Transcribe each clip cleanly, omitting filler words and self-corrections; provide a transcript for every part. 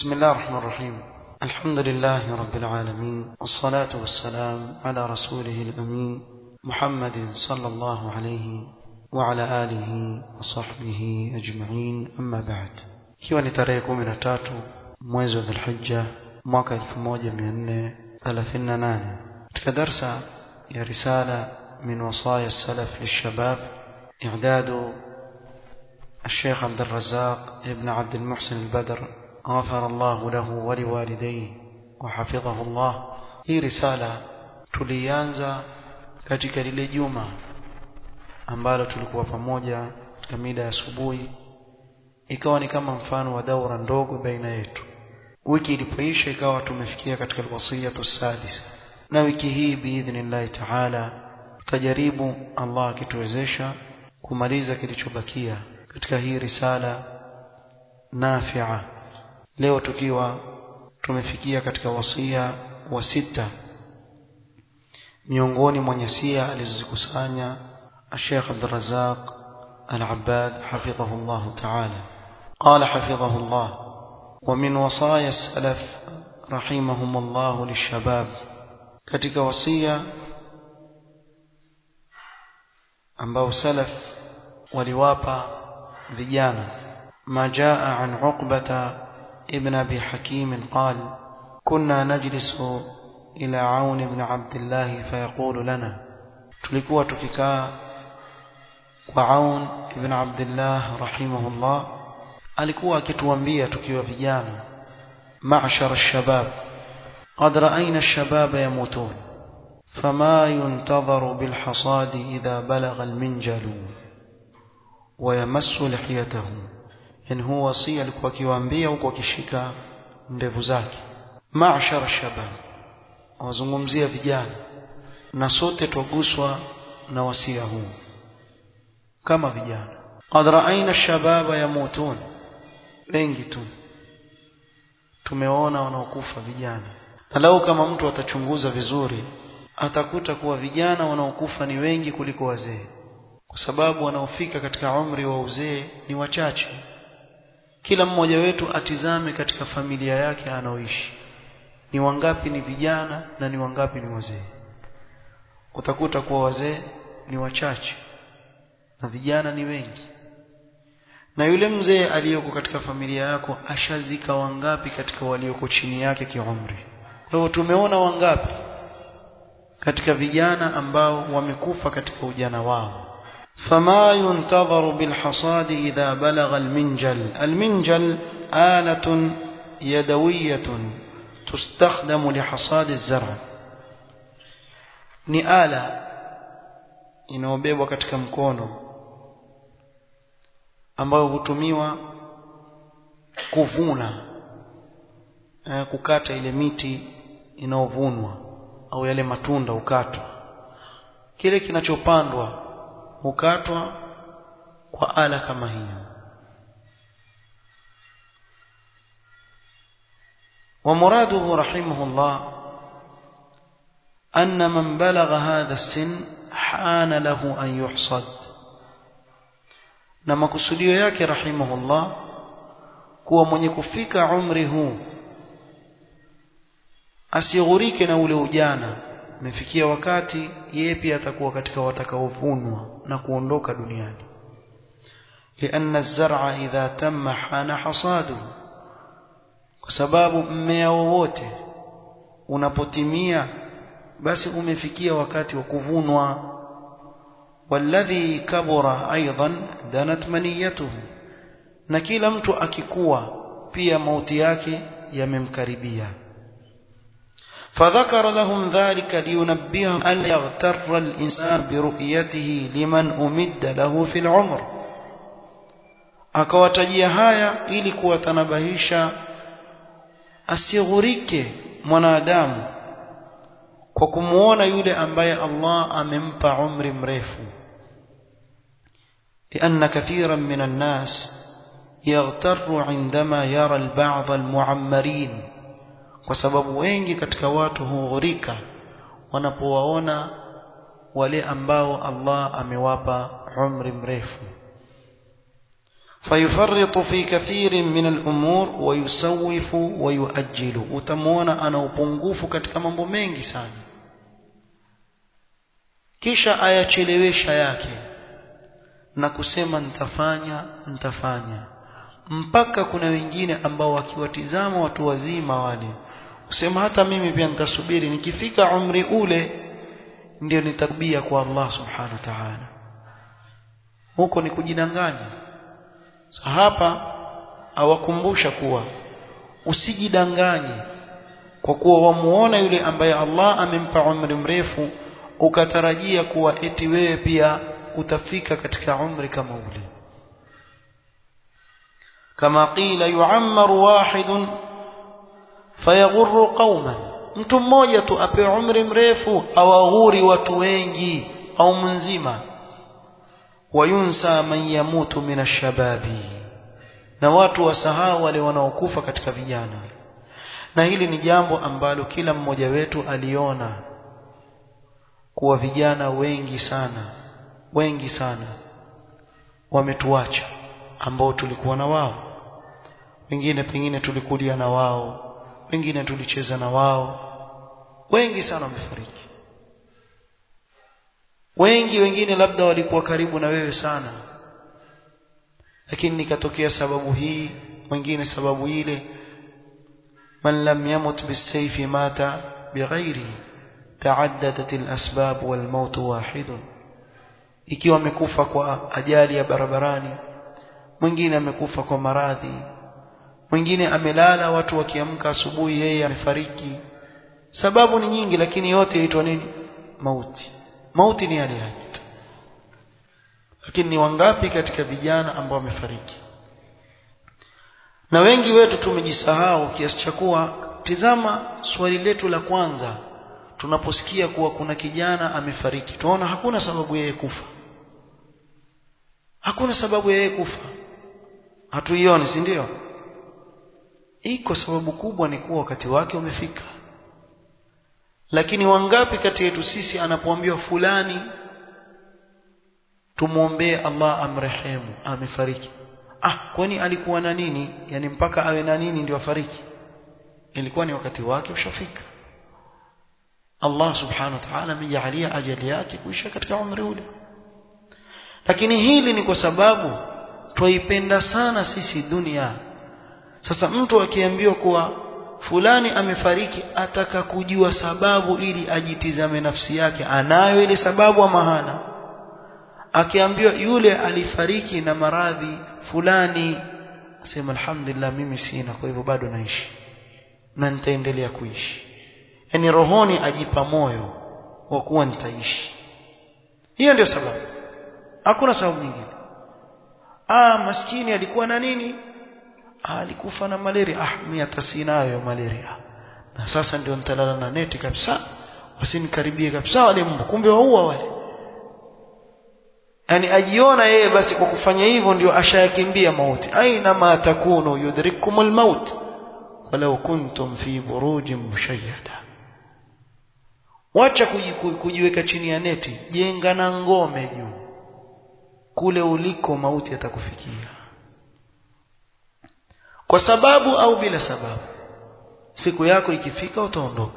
بسم الله الرحمن الرحيم. الحمد لله رب العالمين، والصلاة والسلام على رسوله الأمين محمد صلى الله عليه وعلى آله وصحبه أجمعين، أما بعد. ikiwa ni tarehe 13 mwezi wa Dhulhijja mwaka 1438 katika darsa ya risala min wasaya salaf lishabab i'dadu الشيخ عبد الرزاق ابن عبد المحسن البدر غفر الله له ولوالديه وحفظه الله. hii risala tulianza katika lile juma ambalo tulikuwa pamoja katika mida ya asubuhi, ikawa ni kama mfano wa daura ndogo baina yetu. Wiki ilipoisha ikawa tumefikia katika alwasiyatu sadisa, na wiki hii biidhnillah taala tutajaribu, Allah akituwezesha, kumaliza kilichobakia katika hii risala nafi'a. Leo tukiwa tumefikia katika wasia wa 6 miongoni mwa nyasia alizozikusanya Sheikh Abdul Razzaq Al-Abbad hafidhahu Allah ta'ala. Qala hafidhahu Allah: wa min wasaya as-salaf rahimahum Allah lishabab, katika wasia ambao salaf waliwapa vijana, ma jaa an Uqbata ابن أبي حكيم قال: كنا نجلس إلى عون بن عبد الله فيقول لنا، tulikuwa tukikaa kwa Aun ibn Abdullah rahimahullah, alikuwa akituambia tukiwa vijana: ma'shar ash-shabab qad ra'ayna ash-shababa yamutun fama yuntadharu bil hasad idha balagha al-minjalu wa yamassu lihiyatahu. Yani huwa wasia alikuwa akiwaambia huko akishika ndevu zake. Ma'shar shabab, wazungumzia vijana, na sote tuguswa na wasia huu kama vijana. Qad ra'ayna ash-shababa yamutun, wengi tu tumeona wanaokufa vijana. Na lau kama mtu atachunguza vizuri, atakuta kuwa vijana wanaokufa ni wengi kuliko wazee, kwa sababu wanaofika katika umri wa uzee ni wachache. Kila mmoja wetu atizame katika familia yake anaoishi, ni wangapi ni vijana na ni wangapi ni wazee. Utakuta kuwa wazee ni wachache na vijana ni wengi. Na yule mzee aliyoko katika familia yako ashazika wangapi katika walioko chini yake kiumri? Kwa hiyo tumeona wangapi katika vijana ambao wamekufa katika ujana wao. فما ينتظر بالحصاد إذا بلغ المنجل. المنجل آلة يدوية تستخدم لحصاد الزرع، ni ala inayobebwa katika mkono ambayo hutumiwa kuvuna, kukata ile miti inayovunwa au yale matunda ukatwa. Kile kinachopandwa hukatwa kwa ala kama hiyo. ومراده رحمه الله أن من بلغ هذا السن حان له أن يحصد. na makusudio yake rahimahullah kuwa mwenye kufika umri huu asighurike na ule ujana. Mefikia wakati yeye pia atakuwa katika watakaovunwa na kuondoka duniani. لأن الزرع إذا تم حان حصاده, kwa sababu mmea wowote unapotimia basi umefikia wakati wa kuvunwa. والذي كبر أيضا دنت منيته, na kila mtu akikua pia mauti yake yamemkaribia. فذكر لهم ذلك لينبههم أن يغتر الإنسان برؤيته لمن أمد له في العمر. akawatajia haya ili kuwatanabahisha asighurike mwanadamu kwa kumuona yule ambaye Allah amempa umri mrefu. لأن كثيرا من الناس يغتر عندما يرى البعض المعمرين, kwa sababu wengi katika watu hughurika wanapowaona wale ambao Allah amewapa umri mrefu. فيفرط في كثير من الأمور ويسوف ويؤجل. utamwona ana upungufu katika mambo mengi sana, kisha ayachelewesha yake na kusema nitafanya, mpaka kuna wengine ambao wakiwatizama watu wazima wale kusema hata mimi pia nitasubiri, nikifika umri ule ndio nitabia kwa Allah subhanahu wa ta'ala. Huko ni kujidanganya. Hapa awakumbusha kuwa usijidanganye kwa kuwa wamuona yule ambaye Allah amempa umri mrefu ukatarajia kuwa eti wewe pia utafika katika umri kama ule. Kama qila yu'ammaru wahidun fayaghurru qauman, mtu mmoja tu apewe umri mrefu awaghuri watu wengi au mzima. Wayunsa man yamutu min ash-shababi, na watu wasahau wale wanaokufa katika vijana. Na hili ni jambo ambalo kila mmoja wetu aliona kuwa vijana wengi sana wametuacha, ambao tulikuwa na wao, wengine pengine tulikulia na wao, wengine tulicheza na wao, wengi sana wamefariki. Wengine labda walikuwa karibu na wewe sana, lakini nikatokea sababu hii, wengine sababu ile. Man lam yamut bisayfi mata bighairi, taaddadat alasbab walmaut wahid. Ikiwa amekufa kwa ajali ya barabarani, mwingine amekufa kwa maradhi, mwingine amelala, watu wakiamka asubuhi yeye amefariki. Sababu ni nyingi, lakini yote yaitwa nini? Mauti. Mauti ni hali yake. Lakini ni wangapi katika vijana ambao wamefariki? Na wengi wetu tumejisahau kiasi cha kuwa, tizama swali letu la kwanza tunaposikia kuwa kuna kijana amefariki, tunaona hakuna sababu yeye kufa. Hakuna sababu yeye kufa. Hatuioni, si ndio? Iko sababu kubwa, ni kuwa wakati wake umefika. Lakini wangapi kati yetu sisi anapoambiwa fulani tumuombee Allah amrehemu, amefariki, kwani alikuwa na nini? Yani mpaka awe na nini ndio afariki? Ilikuwa ni wakati wake ushafika. Allah subhanahu wa ta'ala amejalia ajali yake kuisha katika umri ule. Lakini hili ni kwa sababu twaipenda sana sisi dunia. Sasa mtu akiambiwa kuwa fulani amefariki, ataka kujua sababu ili ajitizame nafsi yake, anayo ile sababu ama hana. Akiambiwa yule alifariki na maradhi fulani, asema alhamdulillah, mimi sina, kwa hivyo bado naishi na nitaendelea kuishi. Yani rohoni ajipa moyo wa kuwa nitaishi. Hiyo ndio sababu, hakuna sababu nyingine. Maskini alikuwa na nini? Alikufa na malaria. Mimi hata sinayo malaria, na sasa ndio nitalala na neti kabisa, wasinikaribie kabisa wale mbu, kumbe waua wale. Yani ajiona yeye basi kwa kufanya hivyo ndio ashayakimbia mauti. Aina ma takunu yudrikumul maut walau kuntum fi burujin mushayyada. Wacha kujiweka chini ya neti, jenga na ngome juu, kule uliko mauti yatakufikia. Kwa sababu au bila sababu, siku yako ikifika utaondoka.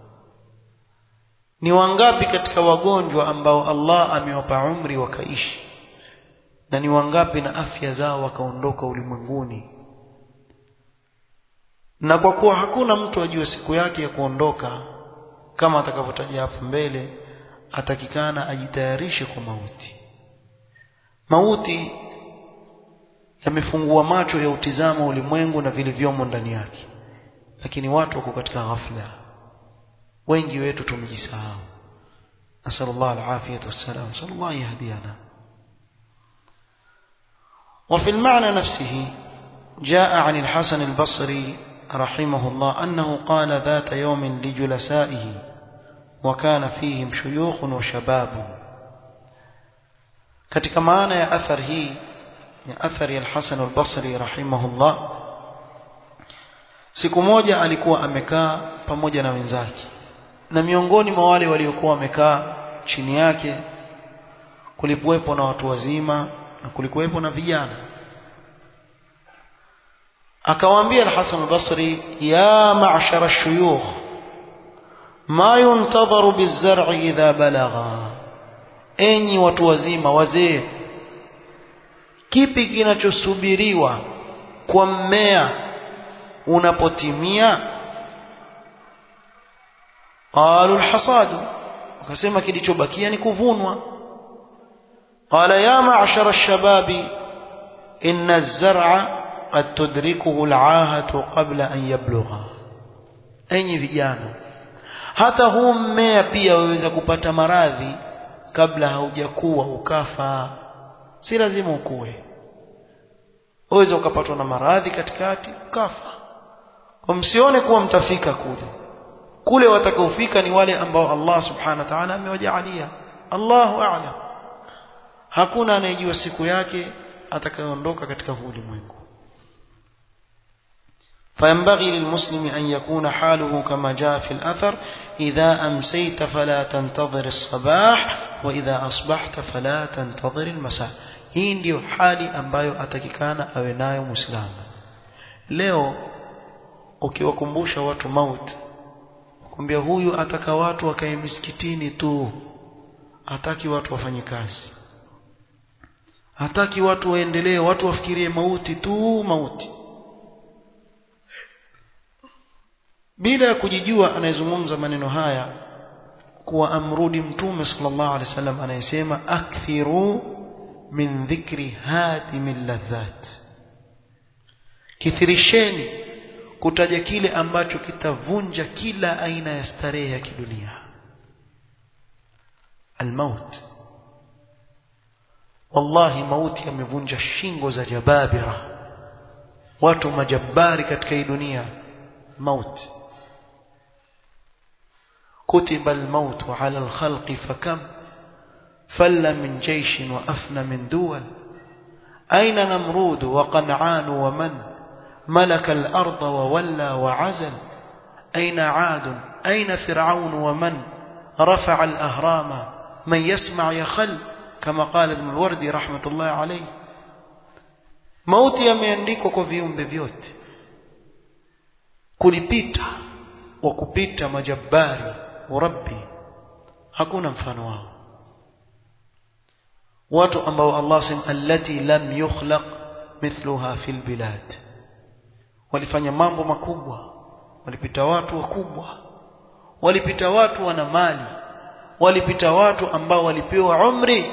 Ni wangapi katika wagonjwa ambao Allah amewapa umri wakaishi, na ni wangapi na afya zao wakaondoka ulimwenguni? Na kwa kuwa hakuna mtu ajue siku yake ya kuondoka, kama atakavyotaja hapo mbele, atakikana ajitayarishe kwa mauti. Mauti yamefungua macho ya utizama ulimwengu na vilivyomo ndani yake, lakini watu wako katika ghafla. Wengi wetu tumejisahau. Nasallallahu alafiyata wassalam, sallallahu yahdiyana. وفي المعنى نفسه جاء عن الحسن البصري رحمه الله أنه قال ذات يوم لجلسائه وكان فيهم شيوخ وشباب. katika maana ya athar hii, ya athari al-Hasan al-Basri rahimahullah, siku moja alikuwa amekaa pamoja na wenzake, na miongoni mwa wale waliokuwa wamekaa chini yake kulikuwepo na watu wazima na kulikuwepo na vijana. akawaambia al-Hasan al-Basri ya ma'shara ash-shuyukh ma yuntadharu biz-zar'i idha balagha, enyi watu wazima wazee, kipi kinachosubiriwa kwa mmea unapotimia? qalu al-hasadu, akasema kilichobakia ni kuvunwa. qala ya ma'shara ash-shababi inna az-zar'a qad tudrikuhu al-'ahatu qabla an yablugha, enyi vijana, hata huu mmea pia waweza kupata maradhi kabla haujakuwa ukafa. Si lazima ukue, waweza ukapatwa na maradhi katikati ukafa. Kwa msione kuwa mtafika kule watakaofika ni wale ambao Allah subhanahu wa ta'ala amewajaalia. Allahu a'lam, hakuna anayejua siku yake atakayoondoka katika huu ulimwengu. فينبغي للمسلم أن يكون حاله كما جاء في الأثر إذا أمسيت فلا تنتظر الصباح وإذا أصبحت فلا تنتظر المساء. hii ndio hali ambayo atakikana awe nayo Muislamu. Leo ukiwakumbusha watu mauti, kumbia huyu ataka watu wakae misikitini tu, hataki watu wafanye kazi, hataki watu waendelee, watu wafikirie mauti tu, mauti. Bila ya kujijua anayezungumza maneno haya kuwa amrudi Mtume sallallahu alaihi wasallam anayesema akthiru min dhikri hadimil ladhat, kithirisheni kutaja kile ambacho kitavunja kila aina ya starehe ya kidunia. Almaut, wallahi mauti yamevunja shingo za jababira, watu majabari katika hii dunia. mauti كتب الموت على الخلق فكم فل من جيش وأفنى من دول أين نمرود وقنعان ومن ملك الأرض وولى وعزل أين عاد أين فرعون ومن رفع الأهرام من يسمع يخل كما قال ابن الوردي رحمة الله عليه. mauti yameandikwa kwa viumbe vyote, kulipita wa kupita majabari wa rabbi, hakuna mfano wao. watu ambao Allah sema allati lam yukhlaq mithluha fil bilad, walifanya mambo makubwa, walipita watu wakubwa, walipita watu wana mali, walipita watu ambao walipewa umri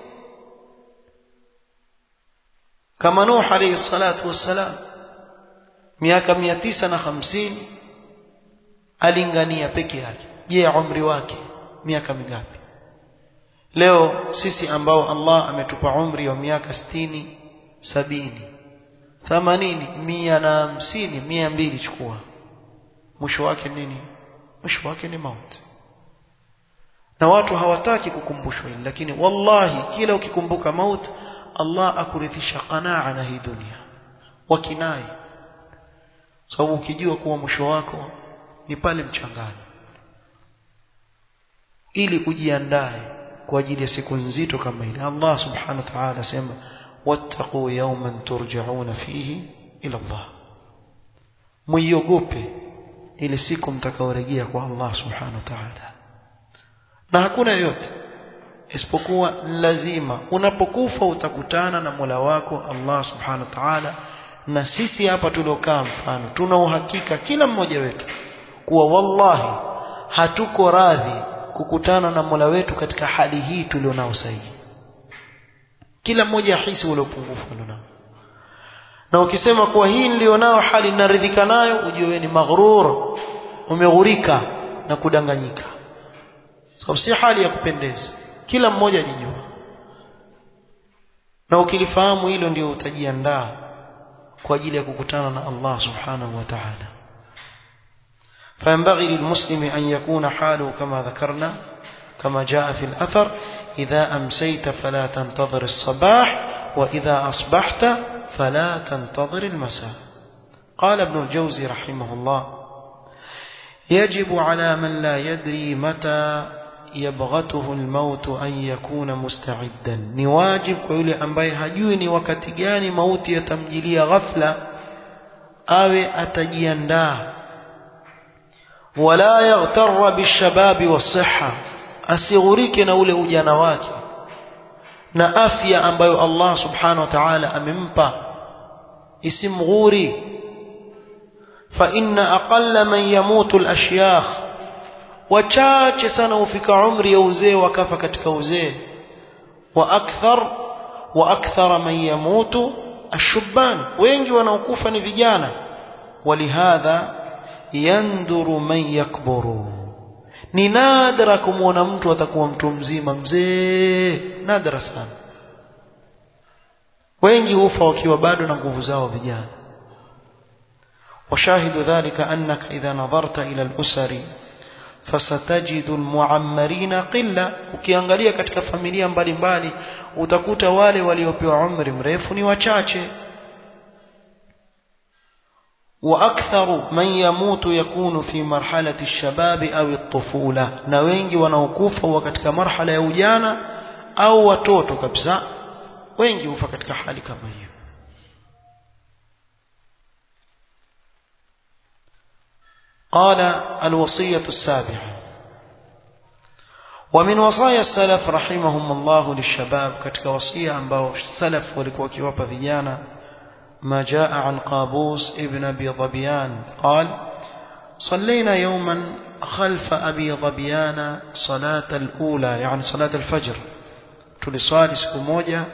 kama Nuh alayhi salatu wassalam, miaka 950 alingania peke yake. Je, umri wake miaka mingapi? Leo sisi ambao Allah ametupa umri wa miaka 60, 70, 80, 150, 200, chukua, mwisho wake nini? Mwisho wake ni mauti. Na watu hawataki kukumbushwa hili, lakini wallahi kila ukikumbuka mauti Allah akurithisha qanaa na hii dunia wakinai, sababu ukijua kuwa mwisho wako ni pale mchangani, ili ujiandae kwa ajili ya siku nzito kama ile. Allah subhanahu wa ta'ala asema wattaqu yawman turja'una fihi ila Allah, muiogope ile siku mtakaorejea kwa Allah subhanahu wa ta'ala. Na hakuna yote isipokuwa lazima unapokufa utakutana na Mola wako Allah subhanahu wa ta'ala. Na sisi hapa tuliokaa mfano tuna uhakika kila mmoja wetu kuwa wallahi hatuko radhi kukutana na Mola wetu katika hali hii tulionao sasa. Kila mmoja ahisi ule upungufu alionao, na ukisema kuwa hii nilionao hali ninaridhika nayo, ujue ni maghrur, umeghurika na kudanganyika, sababu si hali ya kupendeza. Kila mmoja ajijua, na ukilifahamu hilo ndio utajiandaa kwa ajili ya kukutana na Allah subhanahu wa ta'ala. فينبغي للمسلم أن يكون حاله كما ذكرنا كما جاء في الأثر إذا أمسيت فلا تنتظر الصباح وإذا أصبحت فلا تنتظر المساء. قال ابن الجوزي رحمه الله يجب على من لا يدري متى يبغته الموت أن يكون مستعدا. ni wajib kwa yule ambaye hajui ni wakati gani mauti yatamjilia ghafla, awe atajiandaa. Wala yaghtarra bishababi wasihha, asighurike na ule ujana wake na afya ambayo Allah subhanahu wa ta'ala amempa, isimghuri. Fa inna aqalla man yamutu al-ashyakh, wachache sana hufika umri ya uzee wakafa katika uzee. Wa akthara man yamutu ash-shubban, wengi wanaokufa ni vijana. Walihadha yanduru man yakburu, ni nadra kumuona mtu atakuwa mtu mzima mzee, nadra sana. Wengi hufa wakiwa bado na nguvu zao vijana. وشاهد ذلك أنك إذا نظرت إلى الأسر فستجد المعمرين قلة. ukiangalia katika familia mbalimbali utakuta wale waliopewa umri mrefu ni wachache. وأكثر من يموت يكون في مرحلة الشباب أو الطفولة, na wengi wanaokufa wa katika marhala ya ujana au watoto kabisa, wengi hufa katika hali kama hiyo. قال الوصية السابعة: ومن وصايا السلف رحمهم الله للشباب, katika wasia ambao salaf walikuwa kiwapa vijana, ما جاء عن قابوس ابن أبي ظبيان قال: صلينا يوما خلف أبي ظبيان صلاة الأولى, يعني صلاة الفجر. tuliswali siku moja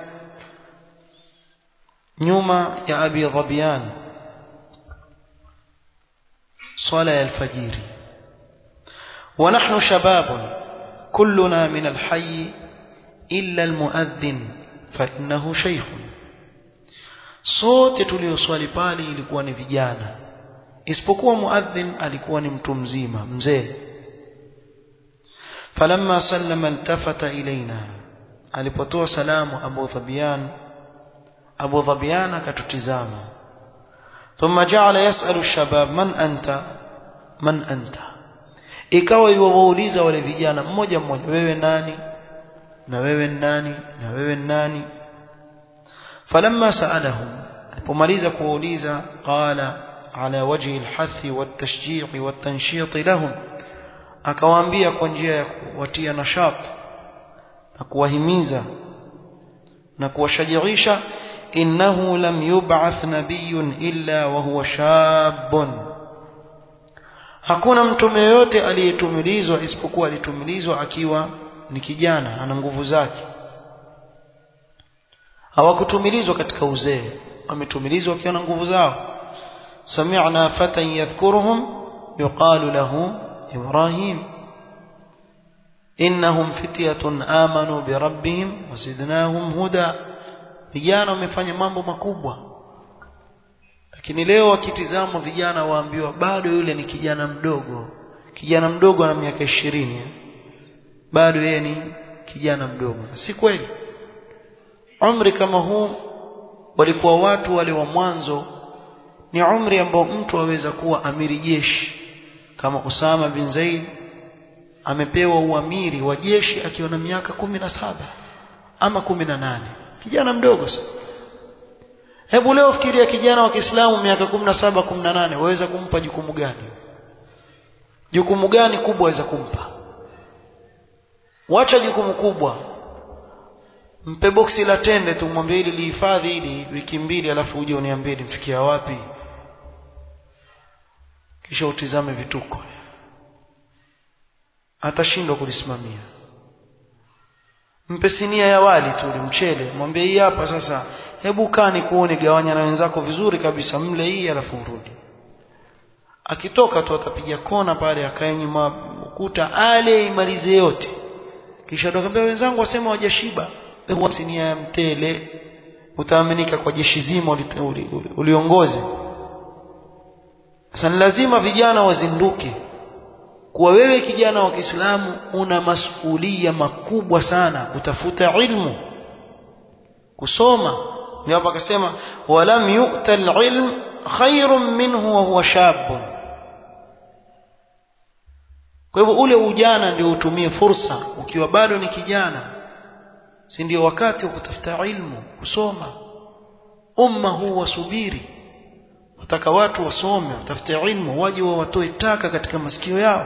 nyuma ya Abi Dhabian صلاة الفجر. ونحن شباب كلنا من الحي إلا المؤذن فإنه شيخ. sote tulioswali pale ilikuwa ni vijana, isipokuwa muadhin alikuwa ni mtu mzima mzee. falamma sallama altafata ilaina, alipotoa salamu Abu Dhabian akatutizama. thumma ja'ala yas'alu ash-shabab man anta, ikawa yuwauliza wale vijana mmoja mmoja, wewe nani na wewe nani na wewe nani. فلما سألهم, alipomaliza kuuliza, qala ala wajhi alhathi watashjii watanshit lahum, akawaambia kwa njia ya kuwatia nashat na kuwahimiza na kuwashajiisha, innahu lam yub'ath nabiyyun illa wa huwa shabun, hakuna mtume yote aliyetumilizwa isipokuwa alitumilizwa akiwa ni kijana, ana nguvu zake. hawakutumilizwa katika uzee, wametumilizwa wakiwa na nguvu zao. sami'na fatan yadhkuruhum yuqalu lahu Ibrahim innahum fityatun amanu bi rabbihim wazidnahum huda. vijana wamefanya mambo makubwa, lakini leo wakitizama vijana waambiwa bado yule ni kijana mdogo. Kijana mdogo ana miaka 20, bado yeye ni kijana mdogo. Si kweli. Umri kama huu walikuwa watu wale wa mwanzo, ni umri ambao mtu aweza kuwa amiri jeshi, kama Usama bin Zaid amepewa uamiri wa jeshi akiwa na miaka 17 ama 18, kijana mdogo sana. Hebu leo fikiria kijana wa Kiislamu miaka 17 18, waweza kumpa jukumu gani? Jukumu gani kubwa waweza kumpa? Wacha jukumu kubwa, mpe boksi la tende tu, mwambie hili lihifadhi hili wiki 2, alafu uje uniambie nifikia wapi, kisha utizame vituko, atashindwa kulisimamia. Mpe sinia ya wali tu, mchele, mwambie hii hapa sasa, hebu kani kuone, gawanya na wenzako vizuri kabisa, mle hii alafu urudi. Akitoka tu atapiga kona pale, akae nyuma ukuta, ale imalize yote, kisha akamwambia wenzangu wasema wajashiba, hebu sinia ya mtele, utaaminika kwa jeshi zima uliongoze. Sasa lazima vijana wazinduke kuwa wewe kijana wa Kiislamu una masuhulia makubwa sana, kutafuta ilmu, kusoma. Ndio hapa akasema walam yu'ta al-ilm khairun minhu wa huwa shab. Kwa hivyo ule ujana ndio utumie fursa ukiwa bado ni kijana, si ndio wakati wa kutafuta ilmu, kusoma. Umma huu wasubiri, wataka watu wasome, watafute ilmu, waje watoe taka katika masikio yao.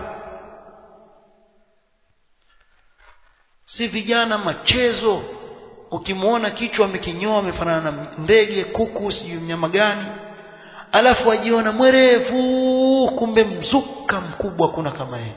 Si vijana machezo, ukimuona kichwa amekinyoa amefanana na ndege, kuku, si mnyama gani, alafu wajiona mwerevu, kumbe mzuka mkubwa kuna kama yeye.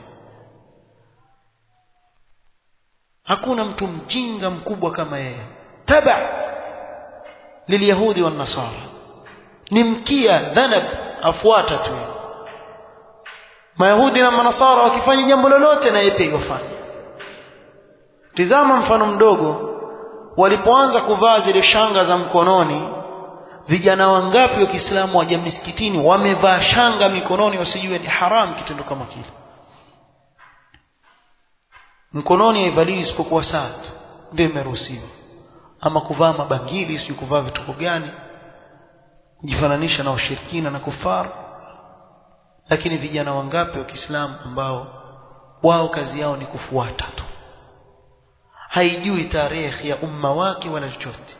Hakuna mtu mjinga mkubwa kama yeye. Taba liliyahudi wa nasara, ni mkia dhanab, afuata tu. Mayahudi na manasara wakifanya jambo lolote na yeye pia yofanya. Tizama mfano mdogo, walipoanza kuvaa zile shanga za mkononi, vijana wangapi wa Kiislamu waje misikitini wamevaa shanga mikononi wasijue ni haram kitendo kama kile. Mkononi haivaliwi isipokuwa saa tu ndio imeruhusiwa, ama kuvaa mabangili, sio kuvaa vitu gani kujifananisha na ushirikina na kufar. Lakini vijana wangapi wa Kiislamu ambao wao kazi yao ni kufuata tu, haijui tarehe ya umma wake wala chochote.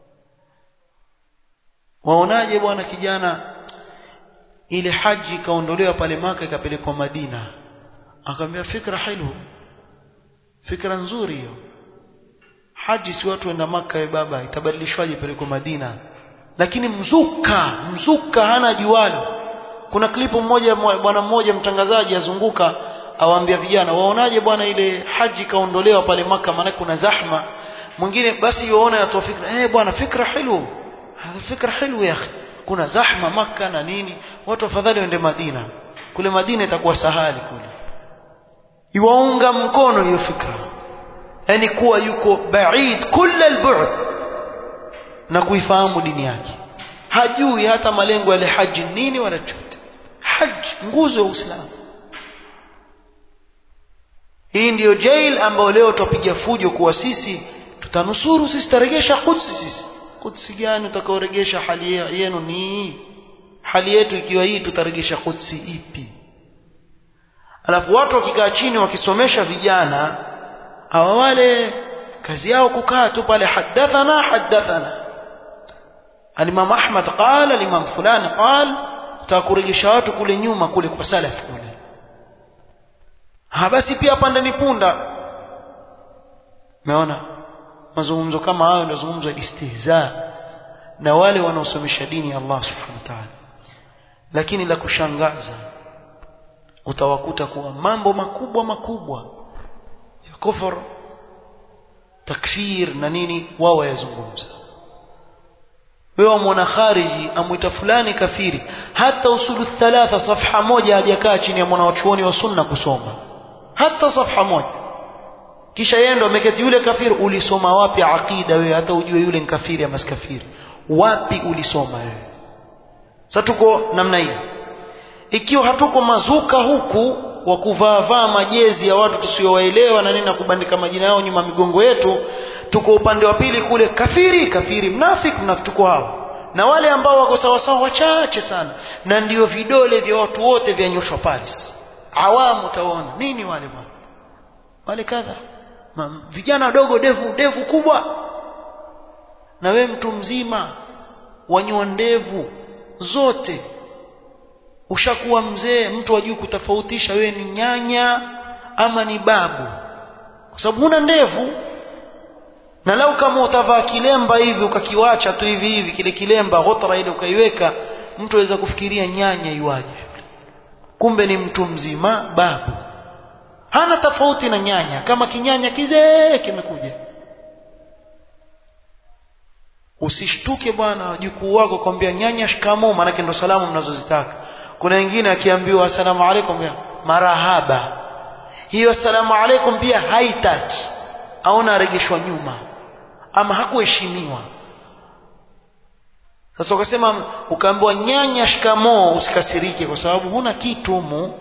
Waonaje bwana kijana ile haji kaondolewa pale Maka ikapelekwa Madina, akamwambia fikra hilu, fikra nzuri hiyo. Haji si watu waenda Maka, ya baba itabadilishwaje pelekwa Madina? Lakini mzuka hana jualo. Kuna klipu mmoja, bwana mmoja mtangazaji azunguka awaambia vijana, waonaje bwana ile haji kaondolewa pale Maka maana kuna zahma. Mwingine basi yuona yatoa fikra, bwana fikra hilu, hada fikra hilu ya akhi, kuna zahma Maka na nini, watu afadhali waende Madina, kule Madina itakuwa sahali kule. Iwaunga mkono hiyo fikra, yani kuwa yuko baid kull al-bu'd na kuifahamu dini yake, hajui hata malengo ya haji nini wala chochote. Haji nguzo ya Uislamu. Hii ndiyo jail ambao leo tupiga fujo kuwa sisi tutanusuru, sisi tutaregesha Quds. Sisi Quds gani utakaoregesha? Hali yenu ni hali yetu ikiwa hii, tutaregesha Quds ipi? Alafu watu wakikaa chini wakisomesha vijana hawa, wale kazi yao kukaa tu pale, hadathana al-Imam Ahmad qala, al-Imam fulani qala, tutakuregesha watu kule nyuma kule kwa salaf kule. Basi pia panda ni punda. Umeona mazungumzo kama hayo ndio mazungumzo ya istihza na wale wanaosomesha dini ya Allah subhanahu wa ta'ala. Lakini la kushangaza, utawakuta kuwa mambo makubwa ya kufur, takfir na nini wao yazungumza. Wewe mwana khariji amuita fulani kafiri, hata usulu thalatha safha moja hajakaa chini ya mwanachuoni wa sunna kusoma hata safha moja, kisha yeye ndo ameketi yule kafiri. Ulisoma wapi aqida wewe hata ujue yule ni kafiri ama si kafiri? Wapi ulisoma wewe? Sasa tuko namna hii. Ikiwa hatuko mazuka huku wa kuvaa majezi ya watu tusiowaelewa na nini na kubandika majina yao nyuma migongo yetu, tuko upande wa pili kule, kafiri mnafiki tuko hao. Na wale ambao wako sawa sawa wachache sana, na ndio vidole vya watu wote vyanyoshwa pale. Sasa awamu utaona nini wale bwana, wale kadha vijana wadogo, devu kubwa, na wewe mtu mzima wanyoa ndevu zote, ushakuwa mzee, mtu wajui kutofautisha wewe ni nyanya ama ni babu, kwa sababu huna ndevu. Na lau kama utavaa kilemba hivi ukakiwacha tu hivi kile kilemba ghotra ile ukaiweka, mtu aweza kufikiria nyanya iwaje, kumbe ni mtu mzima, babu, hana tofauti na nyanya, kama kinyanya kizee kimekuja. Usishtuke bwana wajukuu wako kwambia nyanya shikamoo, maana ndio salamu mnazozitaka. Kuna wengine akiambiwa asalamu alaykum ya marahaba, hiyo asalamu alaykum pia haitaki, aona aregeshwa nyuma ama hakuheshimiwa. Sasa ukasema ukaambiwa nyanya shikamoo, usikasirike kwa sababu huna kitu humu.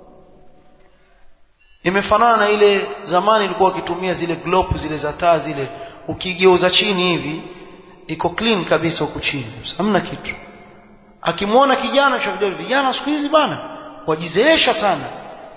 Imefanana na ile zamani ilikuwa wakitumia zile globe zile za taa zile, ukigeuza chini hivi iko clean kabisa huko chini, hamna kitu. Akimwona kijana cha vidole, vijana siku hizi bana wajizeesha sana.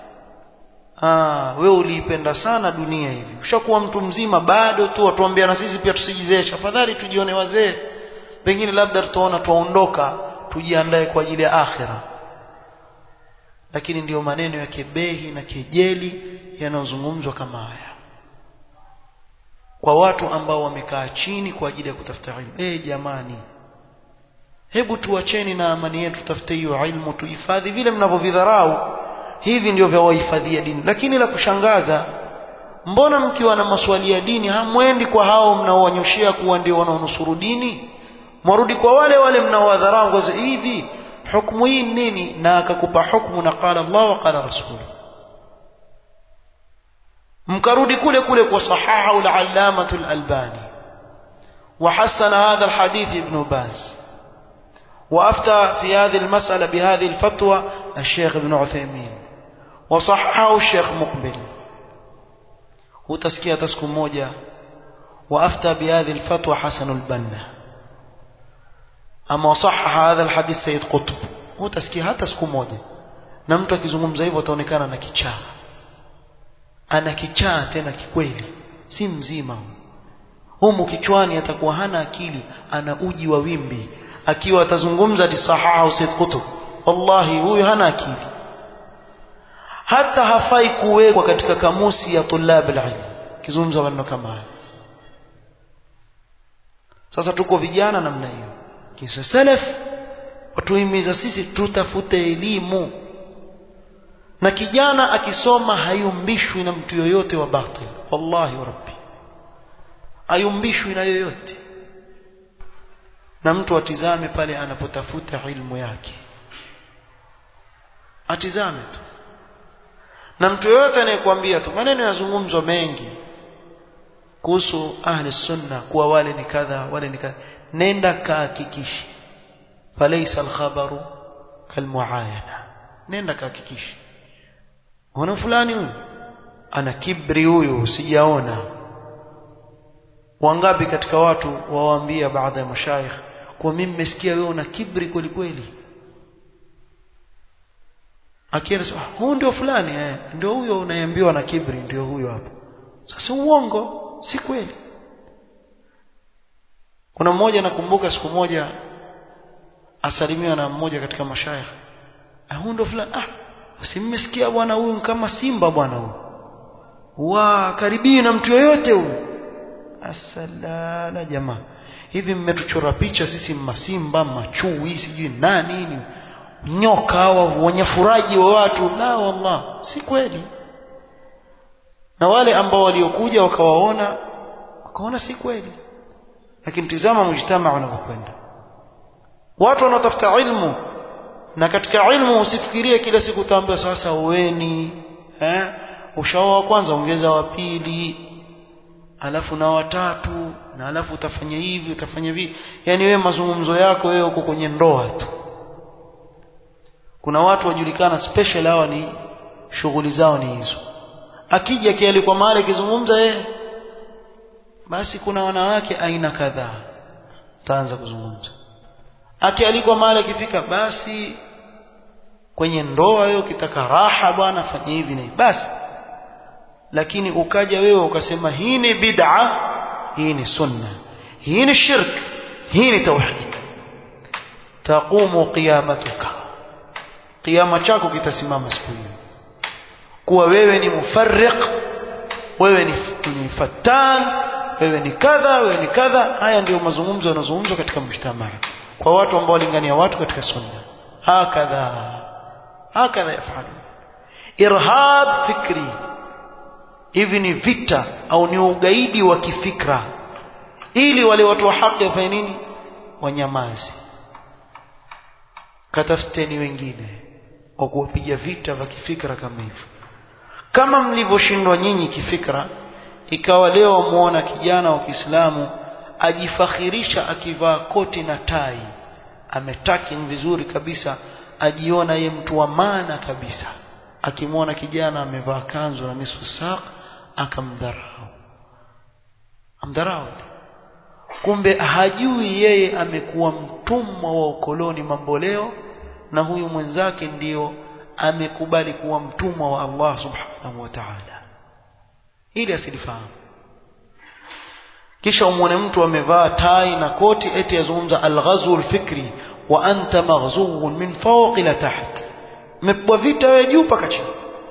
Wewe uliipenda sana dunia hivi, ushakuwa mtu mzima bado tu watuambia na sisi pia tusijizeesha, afadhali tujione wazee, pengine labda tutaona tuondoka tujiandae kwa ajili ya akhira. Lakini ndiyo maneno ya kebehi na kejeli yanayozungumzwa kama haya kwa watu ambao wamekaa chini kwa ajili ya kutafuta ilmu. Jamani, hebu tuacheni na amani yetu, tutafute hiyo ilmu, tuhifadhi vile mnavyovidharau. Hivi ndio vya wahifadhia dini. Lakini la kushangaza, mbona mkiwa na maswali ya dini hamwendi kwa hao mnaowanyoshia kuwa ndio wanaonusuru dini? Mwarudi kwa wale wale mnaowadharau ngozi hivi. Hukumu hii nini? Na akakupa hukumu na qala Allah wa qala Rasul. Mkarudi kule kule kwa sahaha al-allamah al-albani wa hasana hadha al-hadith ibn Baz وافتى في هذه المسألة بهذه الفتوى الشيخ ابن عثيمين وصححه الشيخ مقبل. وتسكيه تسكو موجة وافتى بهذه الفتوى حسن البنا. أما صحح هذا الحديث سيد قطب. وتسكيه تسكو موجة. na mtu akizungumza hivyo ataonekana ana kichaa. Ana kichaa tena kikweli, si mzima. Humu kichwani atakuwa hana akili, ana uji wa wimbi. Akiwa atazungumza lisahaha Said Qutb, wallahi huyu hana akili, hata hafai kuwekwa katika kamusi ya tulab al-ilm kizungumza maneno kama haya. Sasa tuko vijana namna hiyo, kisa salaf watuhimiza sisi tutafute elimu, na kijana akisoma hayumbishwi na mtu yoyote wa batil. Wallahi wa rabbi, hayumbishwi na yoyote. Na mtu atizame pale anapotafuta ilmu yake, atizame tu. Na mtu yote anayekwambia tu maneno yazungumzwa mengi kuhusu ahli sunna kuwa wale ni kadha wale ni kadha, nenda kahakikisha. Falaysa al-khabaru kalmuayana. Nenda kahakikisha. Ona fulani huyu ana kibri, huyu sijaona. Wangapi katika watu wawaambia baadhi ya mashaikh kwa mimi nimesikia wewe una kibri kweli kweli. Akieleza huyu ndio fulani, ndio huyo unayeambiwa na kibri, ndio huyo hapo. Sasa uongo, si kweli. Kuna mmoja nakumbuka siku moja asalimiwa na mmoja katika mashaikh, huyu ndio fulani. Basi mmesikia bwana huyu kama simba bwana huyu. Karibii na mtu yoyote huyu. Asalala jamaa, hivi mmetuchora picha sisi masimba, machui, sijui nani, nyoka hawa wanyafuraji wa watu. La wallah, si kweli. Na wale ambao waliokuja wakaona si kweli. Lakini tizama mujtamaa unapokwenda, watu wanatafuta ilmu, na katika ilmu usifikirie kila siku utaambiwa sasa uweni ushaoa kwanza ongeza wa pili, alafu na watatu, na alafu utafanya hivi utafanya hivi. Yani wewe mazungumzo yako wewe uko kwenye ndoa tu. Kuna watu wajulikana special, hawa ni shughuli zao ni hizo. Akija kiali kwa mahali kizungumza basi kuna wanawake aina kadhaa taanza kuzungumza. Akialikwa mahali akifika, basi kwenye ndoa wewe ukitaka raha bwana fanya hivi na hivi basi. Lakini ukaja wewe ukasema hii ni bid'a, hii ni sunna, hii ni shirk, hii ni tauhid, taqumu qiyamatuka, qiyama chako kitasimama siku hiyo kuwa wewe ni mufarriq, wewe ni fatan, wewe ni kadha, wewe ni kadha. Haya ndio mazungumzo yanazungumzwa katika mjtamaa kwa watu ambao walingania watu katika sunna. Hakadha yafalu irhab fikri. Hivi ni vita au ni ugaidi wa kifikra, ili wale watu wa haki wafanye nini? Wanyamaze. Katafuteni wengine wa kuwapiga vita vya kifikra kama hivyo. Kama mlivyoshindwa nyinyi kifikra, ikawa leo muona kijana wa Kiislamu ajifakhirisha akivaa koti na tai, ametaki vizuri kabisa, ajiona yeye mtu wa maana kabisa. Akimwona kijana amevaa kanzu na nisfu saq amdharau. Kumbe hajui yeye amekuwa mtumwa wa ukoloni mamboleo, na huyu mwenzake ndio amekubali kuwa mtumwa wa Allah subhanahu wa ta'ala. Ili asilifahamu. Kisha umwone mtu amevaa tai na koti eti yazungumza al-ghazw al-fikri, wa anta maghzuun min fawq ila taht, umepigwa vita wewe juu mpaka chini.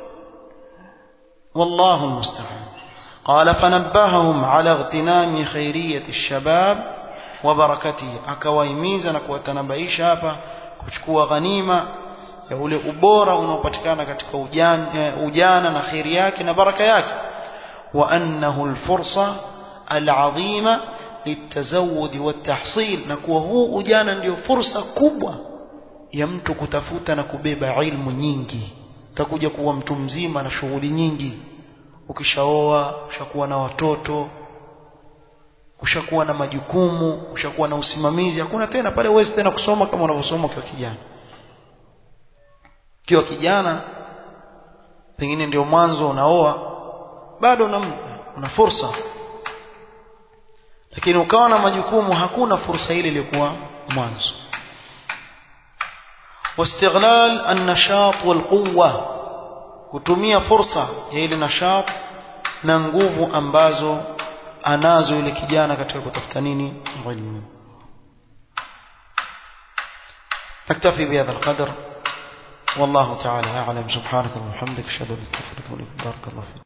والله المستعان. قال فنبههم على اغتنام خيرية الشباب وبركته, akawaimiza na kuwatanabaisha hapa kuchukua ghanima ya ule ubora unaopatikana katika ujana na khairi yake na baraka yake. wa annahu alfursa alazima litazawud watahsil, na kuwa huu ujana ndio fursa kubwa ya mtu kutafuta na kubeba ilmu nyingi. Utakuja kuwa mtu mzima na shughuli nyingi, ukishaoa, ushakuwa na watoto, ushakuwa na majukumu, ushakuwa na usimamizi, hakuna tena pale uwezi tena kusoma kama unavyosoma ukiwa kijana. Ukiwa kijana pengine ndio mwanzo unaoa, bado una fursa, lakini ukawa na majukumu, hakuna fursa ile iliyokuwa mwanzo. واستغلال النشاط والقوة, kutumia fursa ya ile nashat na nguvu ambazo anazo yule kijana katika kutafuta nini elimu. نكتفي بهذا القدر والله تعالى أعلم. سبحانك اللهم وبحمدك أشهد أن لا إله إلا أنت أستغفرك وأتوب إليك. بارك الله فيك.